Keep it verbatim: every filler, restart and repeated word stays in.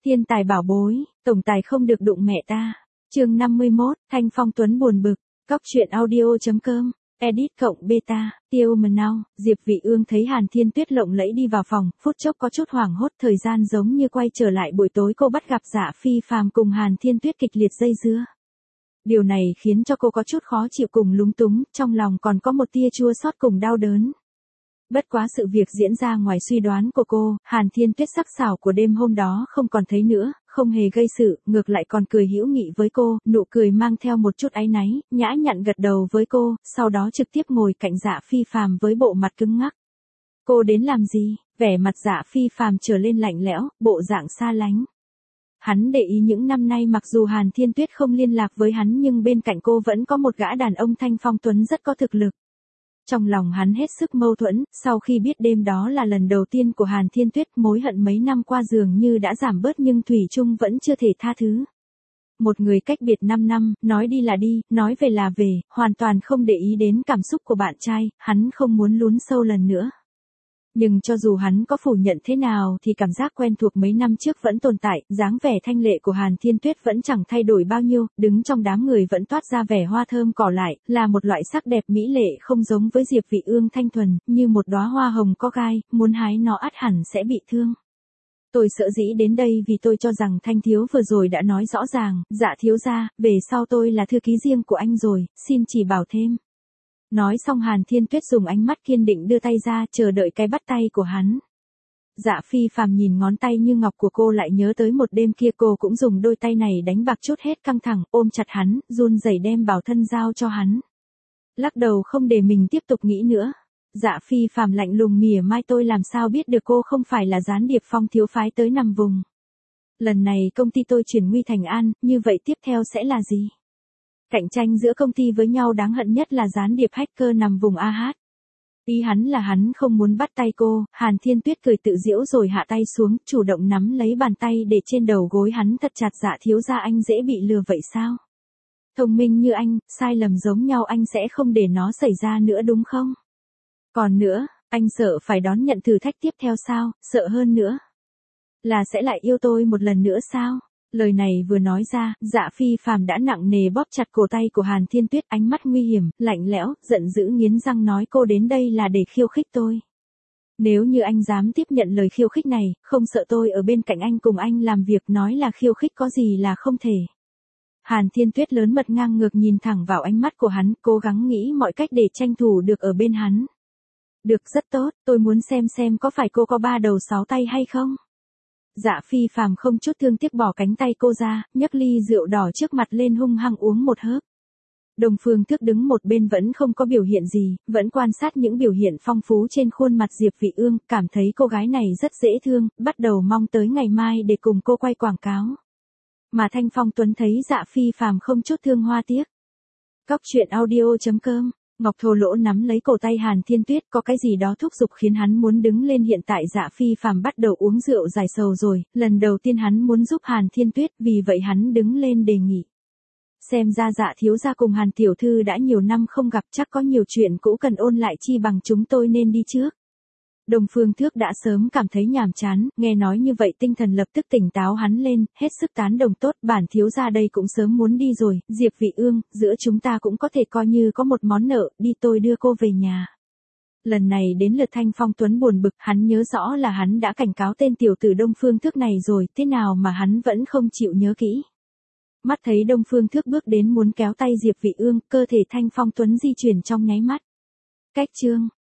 Thiên tài bảo bối, tổng tài không được đụng mẹ ta. Chương năm mươi mốt, Thanh Phong Tuấn buồn bực. Cóc truyện audio.com. Edit cộng beta, tiêu mờ nào, Diệp Vị Ương thấy Hàn Thiên Tuyết lộng lẫy đi vào phòng, phút chốc có chút hoảng hốt, thời gian giống như quay trở lại buổi tối cô bắt gặp Dạ Phi Phàm cùng Hàn Thiên Tuyết kịch liệt dây dưa. Điều này khiến cho cô có chút khó chịu cùng lúng túng, trong lòng còn có một tia chua xót cùng đau đớn. Bất quá sự việc diễn ra ngoài suy đoán của cô, Hàn Thiên Tuyết sắc sảo của đêm hôm đó không còn thấy nữa, không hề gây sự, ngược lại còn cười hữu nghị với cô, nụ cười mang theo một chút áy náy, nhã nhặn gật đầu với cô, sau đó trực tiếp ngồi cạnh Dạ Phi Phàm với bộ mặt cứng ngắc. Cô đến làm gì? Vẻ mặt Dạ Phi Phàm trở lên lạnh lẽo, bộ dạng xa lánh. Hắn để ý những năm nay mặc dù Hàn Thiên Tuyết không liên lạc với hắn nhưng bên cạnh cô vẫn có một gã đàn ông Thanh Phong Tuấn rất có thực lực. Trong lòng hắn hết sức mâu thuẫn, sau khi biết đêm đó là lần đầu tiên của Hàn Thiên Tuyết, mối hận mấy năm qua dường như đã giảm bớt nhưng thủy chung vẫn chưa thể tha thứ. Một người cách biệt năm năm, nói đi là đi, nói về là về, hoàn toàn không để ý đến cảm xúc của bạn trai, hắn không muốn lún sâu lần nữa. Nhưng cho dù hắn có phủ nhận thế nào thì cảm giác quen thuộc mấy năm trước vẫn tồn tại, dáng vẻ thanh lệ của Hàn Thiên Tuyết vẫn chẳng thay đổi bao nhiêu, đứng trong đám người vẫn toát ra vẻ hoa thơm cỏ lại, là một loại sắc đẹp mỹ lệ không giống với Diệp Vị Ương thanh thuần, như một đóa hoa hồng có gai, muốn hái nó ắt hẳn sẽ bị thương. Tôi sợ dĩ đến đây vì tôi cho rằng Thanh thiếu vừa rồi đã nói rõ ràng, Dạ thiếu gia, về sau tôi là thư ký riêng của anh rồi, xin chỉ bảo thêm. Nói xong Hàn Thiên Tuyết dùng ánh mắt kiên định đưa tay ra chờ đợi cái bắt tay của hắn. Dạ Phi Phàm nhìn ngón tay như ngọc của cô lại nhớ tới một đêm kia cô cũng dùng đôi tay này đánh bạc chút hết căng thẳng, ôm chặt hắn, run rẩy đem bảo thân giao cho hắn. Lắc đầu không để mình tiếp tục nghĩ nữa. Dạ Phi Phàm lạnh lùng mỉa mai, tôi làm sao biết được cô không phải là gián điệp Phong thiếu phái tới nằm vùng. Lần này công ty tôi chuyển nguy thành an, như vậy tiếp theo sẽ là gì? Cạnh tranh giữa công ty với nhau đáng hận nhất là gián điệp hacker nằm vùng a hát. Ý hắn là hắn không muốn bắt tay cô, Hàn Thiên Tuyết cười tự giễu rồi hạ tay xuống, chủ động nắm lấy bàn tay để trên đầu gối hắn thật chặt. Dạ thiếu gia, anh dễ bị lừa vậy sao? Thông minh như anh, sai lầm giống nhau anh sẽ không để nó xảy ra nữa đúng không? Còn nữa, anh sợ phải đón nhận thử thách tiếp theo sao, sợ hơn nữa là sẽ lại yêu tôi một lần nữa sao? Lời này vừa nói ra, Dạ Phi Phàm đã nặng nề bóp chặt cổ tay của Hàn Thiên Tuyết, ánh mắt nguy hiểm, lạnh lẽo, giận dữ nghiến răng nói, cô đến đây là để khiêu khích tôi. Nếu như anh dám tiếp nhận lời khiêu khích này, không sợ tôi ở bên cạnh anh cùng anh làm việc, nói là khiêu khích có gì là không thể. Hàn Thiên Tuyết lớn mật ngang ngược nhìn thẳng vào ánh mắt của hắn, cố gắng nghĩ mọi cách để tranh thủ được ở bên hắn. Được, rất tốt, tôi muốn xem xem có phải cô có ba đầu sáu tay hay không. Dạ Phi Phàm không chút thương tiếc bỏ cánh tay cô ra, nhấc ly rượu đỏ trước mặt lên hung hăng uống một hớp. Đồng Phương Thước đứng một bên vẫn không có biểu hiện gì, vẫn quan sát những biểu hiện phong phú trên khuôn mặt Diệp Vị Ương, cảm thấy cô gái này rất dễ thương, bắt đầu mong tới ngày mai để cùng cô quay quảng cáo. Mà Thanh Phong Tuấn thấy Dạ Phi Phàm không chút thương hoa tiếc. Cóc truyện audio.com. Ngọc thô lỗ nắm lấy cổ tay Hàn Thiên Tuyết, có cái gì đó thúc giục khiến hắn muốn đứng lên. Hiện tại Dạ Phi Phàm bắt đầu uống rượu giải sầu rồi, lần đầu tiên hắn muốn giúp Hàn Thiên Tuyết, vì vậy hắn đứng lên đề nghị. Xem ra Dạ thiếu gia cùng Hàn tiểu thư đã nhiều năm không gặp, chắc có nhiều chuyện cũ cần ôn lại, chi bằng chúng tôi nên đi trước. Đồng Phương Thước đã sớm cảm thấy nhàm chán, nghe nói như vậy tinh thần lập tức tỉnh táo hắn lên, hết sức tán đồng, tốt, bản thiếu gia đây cũng sớm muốn đi rồi, Diệp Vị Ương, giữa chúng ta cũng có thể coi như có một món nợ, đi tôi đưa cô về nhà. Lần này đến lượt Thanh Phong Tuấn buồn bực, hắn nhớ rõ là hắn đã cảnh cáo tên tiểu tử Đông Phương Thước này rồi, thế nào mà hắn vẫn không chịu nhớ kỹ. Mắt thấy Đông Phương Thước bước đến muốn kéo tay Diệp Vị Ương, cơ thể Thanh Phong Tuấn di chuyển trong nháy mắt. Cách chương.